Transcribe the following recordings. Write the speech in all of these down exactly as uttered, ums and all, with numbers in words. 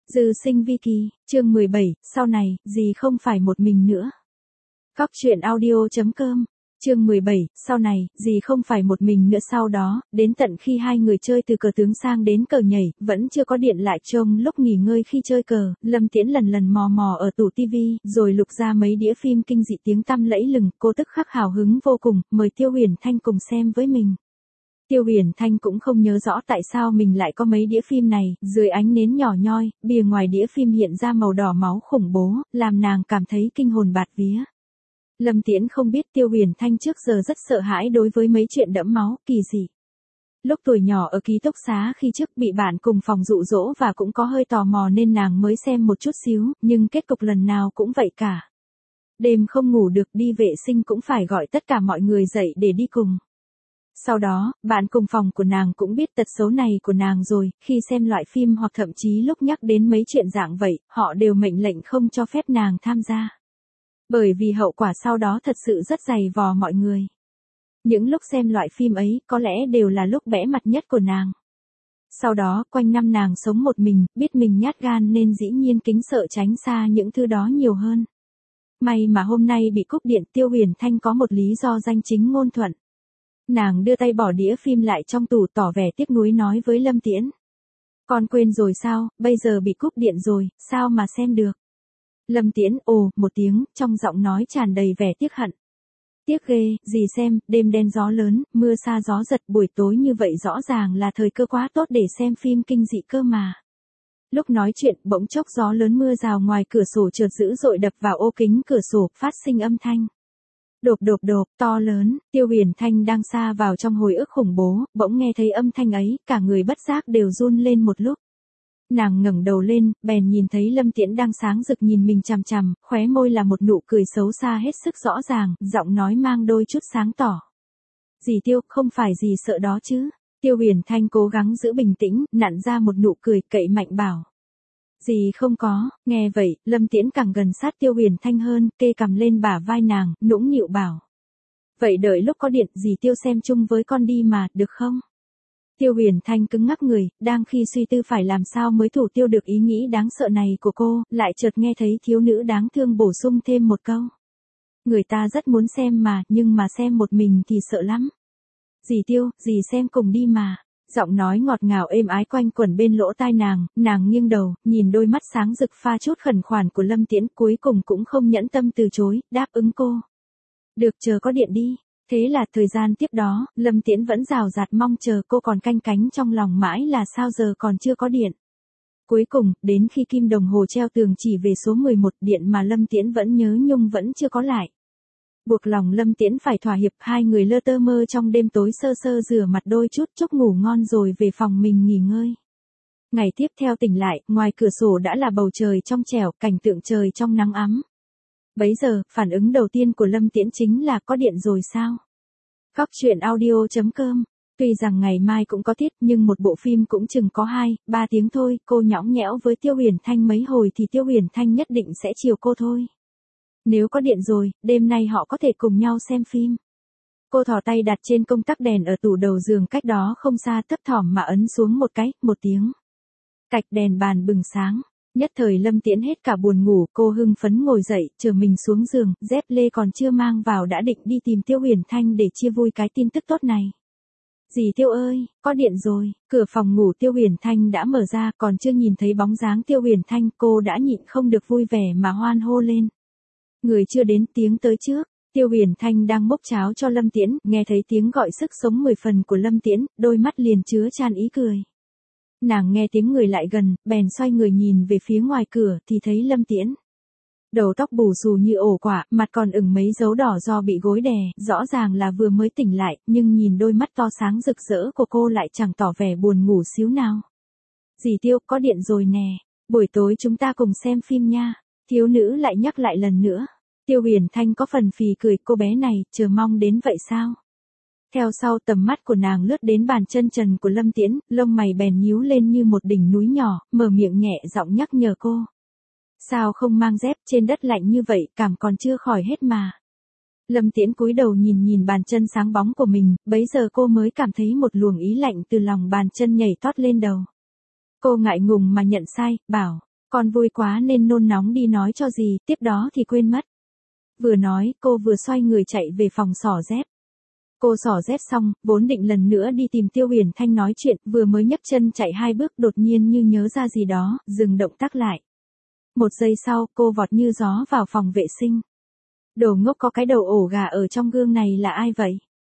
Dư sinh vi kỳ, chương mười bảy, sau này, dì không phải một mình nữa. Cóc truyện audio chấm com, chương mười bảy, sau này, dì không phải một mình nữa. Sau đó, đến tận khi hai người chơi từ cờ tướng sang đến cờ nhảy, vẫn chưa có điện lại trông lúc nghỉ ngơi khi chơi cờ, Lâm Tiễn lần lần mò mò ở tủ tivi, rồi lục ra mấy đĩa phim kinh dị tiếng tăm lẫy lừng, cô tức khắc hào hứng vô cùng, mời Tiêu Huyền Thanh cùng xem với mình. Tiêu Huyền Thanh cũng không nhớ rõ tại sao mình lại có mấy đĩa phim này, dưới ánh nến nhỏ nhoi, bìa ngoài đĩa phim hiện ra màu đỏ máu khủng bố, làm nàng cảm thấy kinh hồn bạt vía. Lâm Tiễn không biết Tiêu Huyền Thanh trước giờ rất sợ hãi đối với mấy chuyện đẫm máu, kỳ dị. Lúc tuổi nhỏ ở ký túc xá khi trước bị bạn cùng phòng dụ dỗ và cũng có hơi tò mò nên nàng mới xem một chút xíu, nhưng kết cục lần nào cũng vậy cả. Đêm không ngủ được, đi vệ sinh cũng phải gọi tất cả mọi người dậy để đi cùng. Sau đó, bạn cùng phòng của nàng cũng biết tật xấu này của nàng rồi, khi xem loại phim hoặc thậm chí lúc nhắc đến mấy chuyện dạng vậy, họ đều mệnh lệnh không cho phép nàng tham gia. Bởi vì hậu quả sau đó thật sự rất dày vò mọi người. Những lúc xem loại phim ấy có lẽ đều là lúc bẽ mặt nhất của nàng. Sau đó, quanh năm nàng sống một mình, biết mình nhát gan nên dĩ nhiên kính sợ tránh xa những thứ đó nhiều hơn. May mà hôm nay bị cúp điện, Tiêu Huyền Thanh có một lý do danh chính ngôn thuận. Nàng đưa tay bỏ đĩa phim lại trong tủ tỏ vẻ tiếc nuối nói với Lâm Tiễn. Con quên rồi sao, bây giờ bị cúp điện rồi, sao mà xem được. Lâm Tiễn ồ một tiếng, trong giọng nói tràn đầy vẻ tiếc hận. Tiếc ghê, gì xem, đêm đen gió lớn, mưa sa gió giật, buổi tối như vậy rõ ràng là thời cơ quá tốt để xem phim kinh dị cơ mà. Lúc nói chuyện, bỗng chốc gió lớn mưa rào ngoài cửa sổ chợt dữ dội đập vào ô kính cửa sổ, phát sinh âm thanh. Đột đột đột, to lớn, Tiêu Huyền Thanh đang sa vào trong hồi ức khủng bố, bỗng nghe thấy âm thanh ấy, cả người bất giác đều run lên một lúc. Nàng ngẩng đầu lên, bèn nhìn thấy Lâm Tiễn đang sáng rực nhìn mình chằm chằm, khóe môi là một nụ cười xấu xa hết sức rõ ràng, giọng nói mang đôi chút sáng tỏ. Dì Tiêu, không phải dì sợ đó chứ? Tiêu Huyền Thanh cố gắng giữ bình tĩnh, nặn ra một nụ cười, cậy mạnh bảo. Dì không có, nghe vậy, Lâm Tiễn càng gần sát Tiêu Huyền Thanh hơn, kê cằm lên bả vai nàng, nũng nịu bảo. Vậy đợi lúc có điện, dì Tiêu xem chung với con đi mà, được không? Tiêu Huyền Thanh cứng ngắc người, đang khi suy tư phải làm sao mới thủ tiêu được ý nghĩ đáng sợ này của cô, lại chợt nghe thấy thiếu nữ đáng thương bổ sung thêm một câu. Người ta rất muốn xem mà, nhưng mà xem một mình thì sợ lắm. Dì Tiêu, dì xem cùng đi mà. Giọng nói ngọt ngào êm ái quanh quẩn bên lỗ tai nàng, nàng nghiêng đầu, nhìn đôi mắt sáng rực pha chút khẩn khoản của Lâm Tiễn, cuối cùng cũng không nhẫn tâm từ chối, đáp ứng cô. Được, chờ có điện đi. Thế là thời gian tiếp đó, Lâm Tiễn vẫn rào rạt mong chờ, cô còn canh cánh trong lòng mãi là sao giờ còn chưa có điện. Cuối cùng, đến khi kim đồng hồ treo tường chỉ về số mười một, điện mà Lâm Tiễn vẫn nhớ nhung vẫn chưa có lại. Buộc lòng Lâm Tiễn phải thỏa hiệp, hai người lơ tơ mơ trong đêm tối sơ sơ rửa mặt đôi chút chốc ngủ ngon rồi về phòng mình nghỉ ngơi. Ngày tiếp theo tỉnh lại, ngoài cửa sổ đã là bầu trời trong trẻo, cảnh tượng trời trong nắng ấm. Bấy giờ, phản ứng đầu tiên của Lâm Tiễn chính là có điện rồi sao? Cóc truyện audio chấm com, tuy rằng ngày mai cũng có tiết nhưng một bộ phim cũng chừng có hai, ba tiếng thôi, cô nhõng nhẽo với Tiêu Huyền Thanh mấy hồi thì Tiêu Huyền Thanh nhất định sẽ chiều cô thôi. Nếu có điện rồi, đêm nay họ có thể cùng nhau xem phim. Cô thò tay đặt trên công tắc đèn ở tủ đầu giường cách đó không xa, thấp thỏm mà ấn xuống một cái, một tiếng. Cạch, đèn bàn bừng sáng. Nhất thời Lâm Tiễn hết cả buồn ngủ, cô hưng phấn ngồi dậy, chờ mình xuống giường, dép lê còn chưa mang vào đã định đi tìm Tiêu Huyền Thanh để chia vui cái tin tức tốt này. Dì Tiêu ơi, có điện rồi, cửa phòng ngủ Tiêu Huyền Thanh đã mở ra, còn chưa nhìn thấy bóng dáng Tiêu Huyền Thanh, cô đã nhịn không được vui vẻ mà hoan hô lên. Người chưa đến, tiếng tới trước. Tiêu Huyền Thanh đang múc cháo cho Lâm Tiễn, nghe thấy tiếng gọi sức sống mười phần của Lâm Tiễn, đôi mắt liền chứa tràn ý cười. Nàng nghe tiếng người lại gần, bèn xoay người nhìn về phía ngoài cửa thì thấy Lâm Tiễn. Đầu tóc bù xù như ổ quả, mặt còn ửng mấy dấu đỏ do bị gối đè, rõ ràng là vừa mới tỉnh lại, nhưng nhìn đôi mắt to sáng rực rỡ của cô lại chẳng tỏ vẻ buồn ngủ xíu nào. Dì Tiêu, có điện rồi nè, buổi tối chúng ta cùng xem phim nha. Thiếu nữ lại nhắc lại lần nữa. Tiêu Huyền Thanh có phần phì cười, cô bé này, chờ mong đến vậy sao? Theo sau tầm mắt của nàng lướt đến bàn chân trần của Lâm Tiễn, lông mày bèn nhíu lên như một đỉnh núi nhỏ, mở miệng nhẹ giọng nhắc nhở cô. Sao không mang dép, trên đất lạnh như vậy, cảm còn chưa khỏi hết mà. Lâm Tiễn cúi đầu nhìn nhìn bàn chân sáng bóng của mình, bấy giờ cô mới cảm thấy một luồng ý lạnh từ lòng bàn chân nhảy tót lên đầu. Cô ngại ngùng mà nhận sai, bảo. Con vui quá nên nôn nóng đi nói cho gì, tiếp đó thì quên mất. Vừa nói, cô vừa xoay người chạy về phòng xỏ dép. Cô xỏ dép xong, vốn định lần nữa đi tìm Tiêu Huyền Thanh nói chuyện, vừa mới nhấc chân chạy hai bước đột nhiên như nhớ ra gì đó, dừng động tác lại. Một giây sau, cô vọt như gió vào phòng vệ sinh. Đồ ngốc, có cái đầu ổ gà ở trong gương này là ai vậy?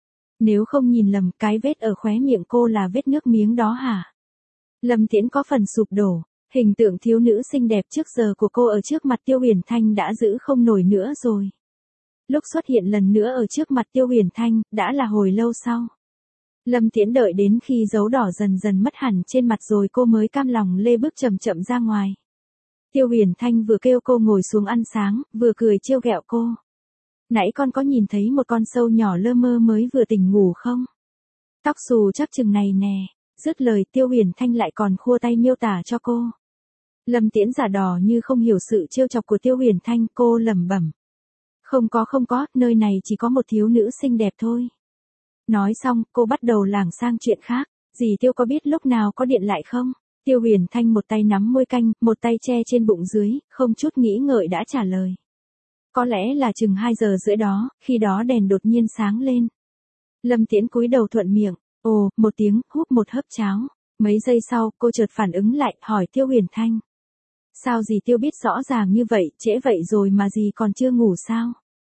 Nếu không nhìn lầm, cái vết ở khóe miệng cô là vết nước miếng đó hả? Lâm Tiễn có phần sụp đổ. Hình tượng thiếu nữ xinh đẹp trước giờ của cô ở trước mặt Tiêu Huyền Thanh đã giữ không nổi nữa rồi. Lúc xuất hiện lần nữa ở trước mặt Tiêu Huyền Thanh, đã là hồi lâu sau. Lâm Tiễn đợi đến khi dấu đỏ dần dần mất hẳn trên mặt rồi cô mới cam lòng lê bước chậm chậm ra ngoài. Tiêu Huyền Thanh vừa kêu cô ngồi xuống ăn sáng, vừa cười trêu ghẹo cô. Nãy con có nhìn thấy một con sâu nhỏ lơ mơ mới vừa tỉnh ngủ không? Tóc xù chắc chừng này nè. Dứt lời Tiêu Huyền Thanh lại còn khua tay miêu tả cho cô. Lâm Tiễn giả đò như không hiểu sự trêu chọc của Tiêu Huyền Thanh, cô lẩm bẩm. Không có không có, nơi này chỉ có một thiếu nữ xinh đẹp thôi. Nói xong, cô bắt đầu lảng sang chuyện khác. Dì Tiêu có biết lúc nào có điện lại không? Tiêu Huyền Thanh một tay nắm môi canh, một tay che trên bụng dưới, không chút nghĩ ngợi đã trả lời. Có lẽ là chừng hai giờ rưỡi đó, khi đó đèn đột nhiên sáng lên. Lâm Tiễn cúi đầu thuận miệng, ồ, một tiếng, húp một hớp cháo. Mấy giây sau, cô chợt phản ứng lại, hỏi Tiêu Huyền Thanh. Sao dì Tiêu biết rõ ràng như vậy, trễ vậy rồi mà dì còn chưa ngủ sao?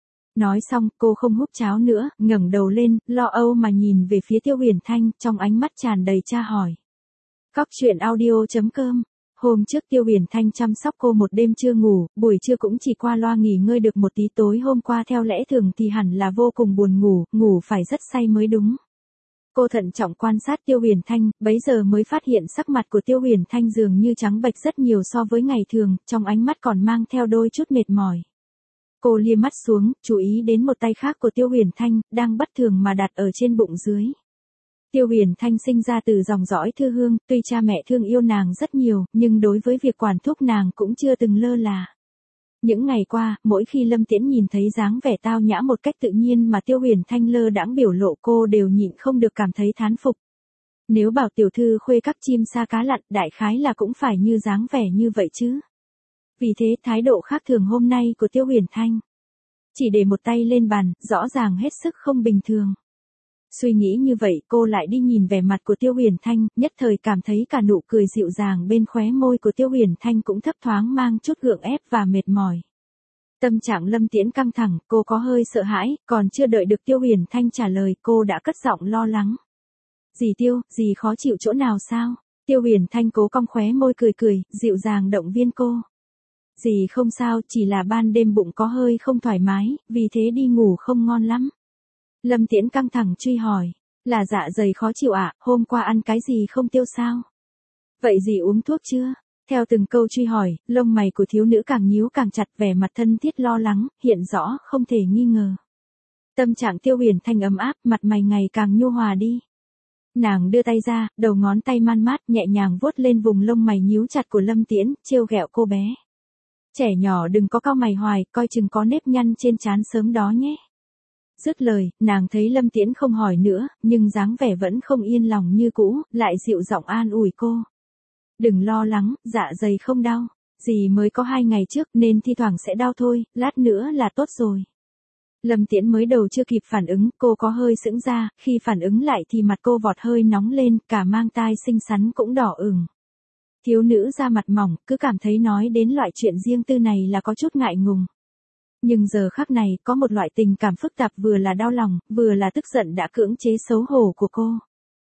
Nói xong, cô không húp cháo nữa, ngẩng đầu lên, lo âu mà nhìn về phía Tiêu Huyền Thanh, trong ánh mắt tràn đầy tra hỏi. Cóc truyện audio chấm com. Hôm trước Tiêu Huyền Thanh chăm sóc cô một đêm chưa ngủ, buổi trưa cũng chỉ qua loa nghỉ ngơi được một tí, tối hôm qua theo lẽ thường thì hẳn là vô cùng buồn ngủ, ngủ phải rất say mới đúng. Cô thận trọng quan sát Tiêu Huyền Thanh, bấy giờ mới phát hiện sắc mặt của Tiêu Huyền Thanh dường như trắng bệch rất nhiều so với ngày thường, trong ánh mắt còn mang theo đôi chút mệt mỏi. Cô lia mắt xuống, chú ý đến một tay khác của Tiêu Huyền Thanh, đang bất thường mà đặt ở trên bụng dưới. Tiêu Huyền Thanh sinh ra từ dòng dõi thư hương, tuy cha mẹ thương yêu nàng rất nhiều, nhưng đối với việc quản thúc nàng cũng chưa từng lơ là. Những ngày qua, mỗi khi Lâm Tiễn nhìn thấy dáng vẻ tao nhã một cách tự nhiên mà Tiêu Huyền Thanh lơ đãng biểu lộ, cô đều nhịn không được cảm thấy thán phục. Nếu bảo tiểu thư khuê các chim sa cá lặn, đại khái là cũng phải như dáng vẻ như vậy chứ. Vì thế thái độ khác thường hôm nay của Tiêu Huyền Thanh, chỉ để một tay lên bàn, rõ ràng hết sức không bình thường. Suy nghĩ như vậy, cô lại đi nhìn vẻ mặt của Tiêu Huyền Thanh, nhất thời cảm thấy cả nụ cười dịu dàng bên khóe môi của Tiêu Huyền Thanh cũng thấp thoáng mang chút gượng ép và mệt mỏi. Tâm trạng Lâm Tiễn căng thẳng, cô có hơi sợ hãi, còn chưa đợi được Tiêu Huyền Thanh trả lời, cô đã cất giọng lo lắng. Dì Tiêu, dì khó chịu chỗ nào sao? Tiêu Huyền Thanh cố cong khóe môi cười cười, dịu dàng động viên cô. Dì không sao, chỉ là ban đêm bụng có hơi không thoải mái, vì thế đi ngủ không ngon lắm. Lâm Tiễn căng thẳng truy hỏi, là dạ dày khó chịu ạ, à? Hôm qua ăn cái gì không tiêu sao? Vậy dì uống thuốc chưa? Theo từng câu truy hỏi, lông mày của thiếu nữ càng nhíu càng chặt, vẻ mặt thân thiết lo lắng, hiện rõ, không thể nghi ngờ. Tâm trạng Tiêu Huyền Thanh ấm áp, mặt mày ngày càng nhu hòa đi. Nàng đưa tay ra, đầu ngón tay man mát, nhẹ nhàng vuốt lên vùng lông mày nhíu chặt của Lâm Tiễn, trêu ghẹo cô bé. Trẻ nhỏ đừng có cau mày hoài, coi chừng có nếp nhăn trên trán sớm đó nhé. Dứt lời, nàng thấy Lâm Tiễn không hỏi nữa, nhưng dáng vẻ vẫn không yên lòng như cũ, lại dịu giọng an ủi cô. Đừng lo lắng, dạ dày không đau, dì mới có hai ngày trước nên thi thoảng sẽ đau thôi, lát nữa là tốt rồi. Lâm Tiễn mới đầu chưa kịp phản ứng, cô có hơi sững ra, khi phản ứng lại thì mặt cô vọt hơi nóng lên, cả mang tai xinh xắn cũng đỏ ửng. Thiếu nữ da mặt mỏng, cứ cảm thấy nói đến loại chuyện riêng tư này là có chút ngại ngùng. Nhưng giờ khắc này, có một loại tình cảm phức tạp, vừa là đau lòng, vừa là tức giận đã cưỡng chế xấu hổ của cô.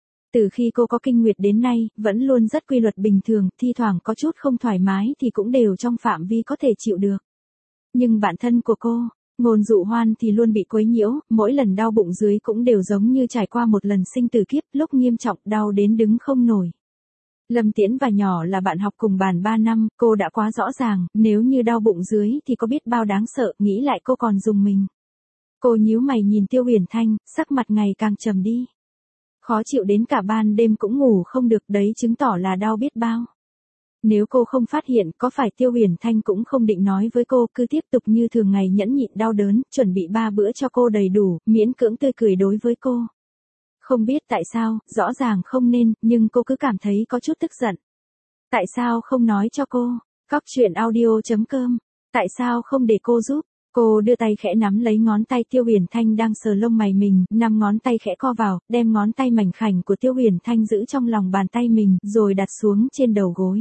Từ khi cô có kinh nguyệt đến nay, vẫn luôn rất quy luật bình thường, thi thoảng có chút không thoải mái thì cũng đều trong phạm vi có thể chịu được. Nhưng bản thân của cô, Ngôn Dụ Hoan thì luôn bị quấy nhiễu, mỗi lần đau bụng dưới cũng đều giống như trải qua một lần sinh tử kiếp, lúc nghiêm trọng đau đến đứng không nổi. Lâm Tiễn và nhỏ là bạn học cùng bàn ba năm, cô đã quá rõ ràng, nếu như đau bụng dưới thì có biết bao đáng sợ, nghĩ lại cô còn rùng mình. Cô nhíu mày nhìn Tiêu Huyền Thanh, sắc mặt ngày càng trầm đi. Khó chịu đến cả ban đêm cũng ngủ không được, đấy chứng tỏ là đau biết bao. Nếu cô không phát hiện, có phải Tiêu Huyền Thanh cũng không định nói với cô, cứ tiếp tục như thường ngày nhẫn nhịn đau đớn, chuẩn bị ba bữa cho cô đầy đủ, miễn cưỡng tươi cười đối với cô. Không biết tại sao, rõ ràng không nên, nhưng cô cứ cảm thấy có chút tức giận. Tại sao không nói cho cô? Cóc truyện audio chấm com. Tại sao không để cô giúp? Cô đưa tay khẽ nắm lấy ngón tay Tiêu Huyền Thanh đang sờ lông mày mình, năm ngón tay khẽ co vào, đem ngón tay mảnh khảnh của Tiêu Huyền Thanh giữ trong lòng bàn tay mình, rồi đặt xuống trên đầu gối.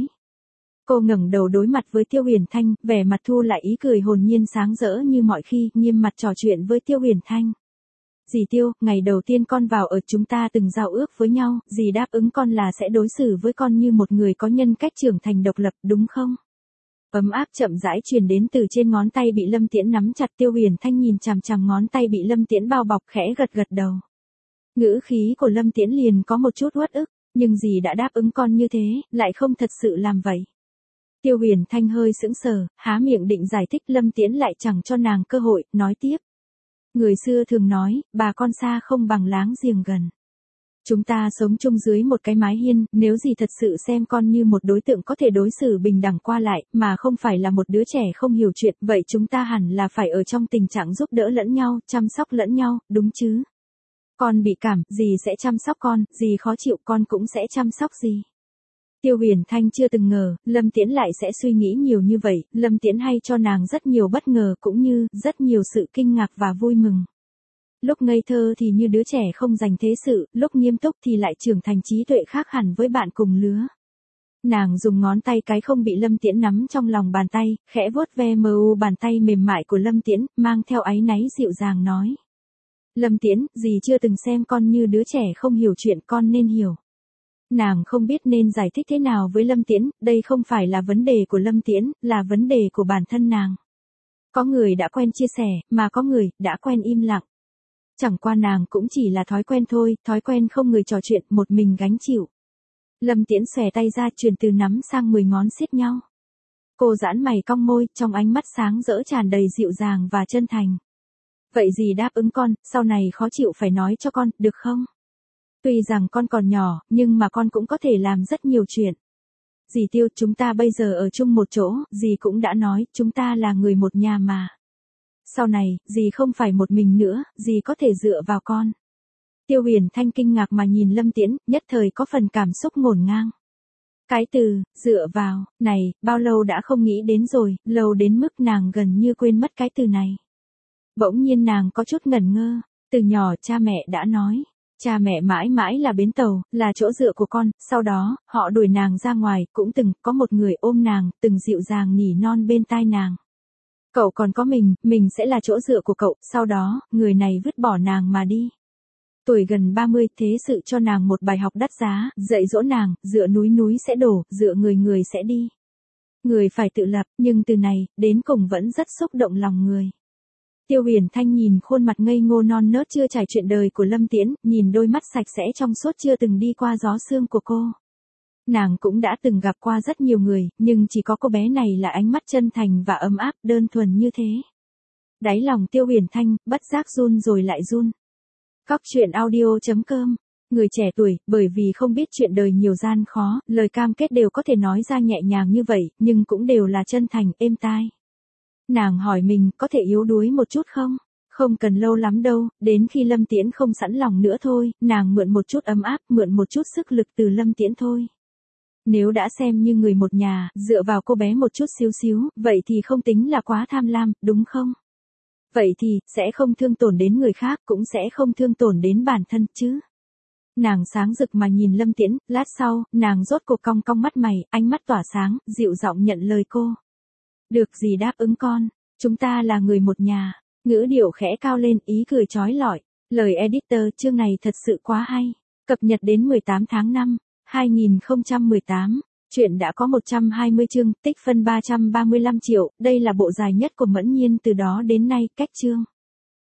Cô ngẩng đầu đối mặt với Tiêu Huyền Thanh, vẻ mặt thu lại ý cười hồn nhiên sáng rỡ như mọi khi, nghiêm mặt trò chuyện với Tiêu Huyền Thanh. Dì Tiêu, ngày đầu tiên con vào ở chúng ta từng giao ước với nhau, dì đáp ứng con là sẽ đối xử với con như một người có nhân cách trưởng thành độc lập, đúng không? Ấm áp chậm rãi truyền đến từ trên ngón tay bị Lâm Tiễn nắm chặt. Tiêu Huyền Thanh nhìn chằm chằm ngón tay bị Lâm Tiễn bao bọc, khẽ gật gật đầu. Ngữ khí của Lâm Tiễn liền có một chút uất ức, nhưng dì đã đáp ứng con như thế, lại không thật sự làm vậy. Tiêu Huyền Thanh hơi sững sờ, há miệng định giải thích, Lâm Tiễn lại chẳng cho nàng cơ hội, nói tiếp. Người xưa thường nói, bà con xa không bằng láng giềng gần. Chúng ta sống chung dưới một cái mái hiên, nếu dì thật sự xem con như một đối tượng có thể đối xử bình đẳng qua lại, mà không phải là một đứa trẻ không hiểu chuyện, vậy chúng ta hẳn là phải ở trong tình trạng giúp đỡ lẫn nhau, chăm sóc lẫn nhau, đúng chứ? Con bị cảm, dì sẽ chăm sóc con, dì khó chịu con cũng sẽ chăm sóc dì. Tiêu Huyền Thanh chưa từng ngờ, Lâm Tiễn lại sẽ suy nghĩ nhiều như vậy, Lâm Tiễn hay cho nàng rất nhiều bất ngờ cũng như rất nhiều sự kinh ngạc và vui mừng. Lúc ngây thơ thì như đứa trẻ không dành thế sự, lúc nghiêm túc thì lại trưởng thành trí tuệ khác hẳn với bạn cùng lứa. Nàng dùng ngón tay cái không bị Lâm Tiễn nắm trong lòng bàn tay, khẽ vuốt ve mờ u bàn tay mềm mại của Lâm Tiễn, mang theo áy náy dịu dàng nói. Lâm Tiễn, dì chưa từng xem con như đứa trẻ không hiểu chuyện, con nên hiểu. Nàng không biết nên giải thích thế nào với Lâm Tiễn, đây không phải là vấn đề của Lâm Tiễn, là vấn đề của bản thân nàng. Có người đã quen chia sẻ, mà có người đã quen im lặng. Chẳng qua nàng cũng chỉ là thói quen thôi, thói quen không người trò chuyện, một mình gánh chịu. Lâm Tiễn xòe tay ra, truyền từ nắm sang mười ngón siết nhau. Cô giãn mày cong môi, trong ánh mắt sáng rỡ tràn đầy dịu dàng và chân thành. Vậy dì đáp ứng con, sau này khó chịu phải nói cho con, được không? Tuy rằng con còn nhỏ, nhưng mà con cũng có thể làm rất nhiều chuyện. Dì Tiêu, chúng ta bây giờ ở chung một chỗ, dì cũng đã nói, chúng ta là người một nhà mà. Sau này, dì không phải một mình nữa, dì có thể dựa vào con. Tiêu Huyền Thanh kinh ngạc mà nhìn Lâm Tiễn, nhất thời có phần cảm xúc ngổn ngang. Cái từ, dựa vào, này, bao lâu đã không nghĩ đến rồi, lâu đến mức nàng gần như quên mất cái từ này. Bỗng nhiên nàng có chút ngẩn ngơ, từ nhỏ cha mẹ đã nói. Cha mẹ mãi mãi là bến tàu, là chỗ dựa của con, sau đó, họ đuổi nàng ra ngoài, cũng từng có một người ôm nàng, từng dịu dàng nỉ non bên tai nàng. Cậu còn có mình, mình sẽ là chỗ dựa của cậu, sau đó, người này vứt bỏ nàng mà đi. Tuổi gần ba mươi, thế sự cho nàng một bài học đắt giá, dạy dỗ nàng, dựa núi núi sẽ đổ, dựa người người sẽ đi. Người phải tự lập, nhưng từ này, đến cùng vẫn rất xúc động lòng người. Tiêu Huyền Thanh nhìn khuôn mặt ngây ngô non nớt chưa trải chuyện đời của Lâm Tiễn, nhìn đôi mắt sạch sẽ trong suốt chưa từng đi qua gió sương của cô. Nàng cũng đã từng gặp qua rất nhiều người, nhưng chỉ có cô bé này là ánh mắt chân thành và ấm áp, đơn thuần như thế. Đáy lòng Tiêu Huyền Thanh, bất giác run rồi lại run. Cóc truyện audio chấm com. Người trẻ tuổi, bởi vì không biết chuyện đời nhiều gian khó, lời cam kết đều có thể nói ra nhẹ nhàng như vậy, nhưng cũng đều là chân thành, êm tai. Nàng hỏi mình, có thể yếu đuối một chút không? Không cần lâu lắm đâu, đến khi Lâm Tiễn không sẵn lòng nữa thôi, nàng mượn một chút ấm áp, mượn một chút sức lực từ Lâm Tiễn thôi. Nếu đã xem như người một nhà, dựa vào cô bé một chút xíu xíu, vậy thì không tính là quá tham lam, đúng không? Vậy thì, sẽ không thương tổn đến người khác, cũng sẽ không thương tổn đến bản thân, chứ? Nàng sáng rực mà nhìn Lâm Tiễn, lát sau, nàng rốt cuộc cong cong mắt mày, ánh mắt tỏa sáng, dịu giọng nhận lời cô. Được, dì đáp ứng con, chúng ta là người một nhà. Ngữ điệu khẽ cao lên, ý cười chói lọi. Lời editor, chương này thật sự quá hay. Cập nhật đến mười tám tháng năm, hai nghìn không trăm mười tám. Chuyện đã có một trăm hai mươi chương, tích phân ba trăm ba mươi lăm triệu, đây là bộ dài nhất của Mẫn Nhiên từ đó đến nay, cách chương.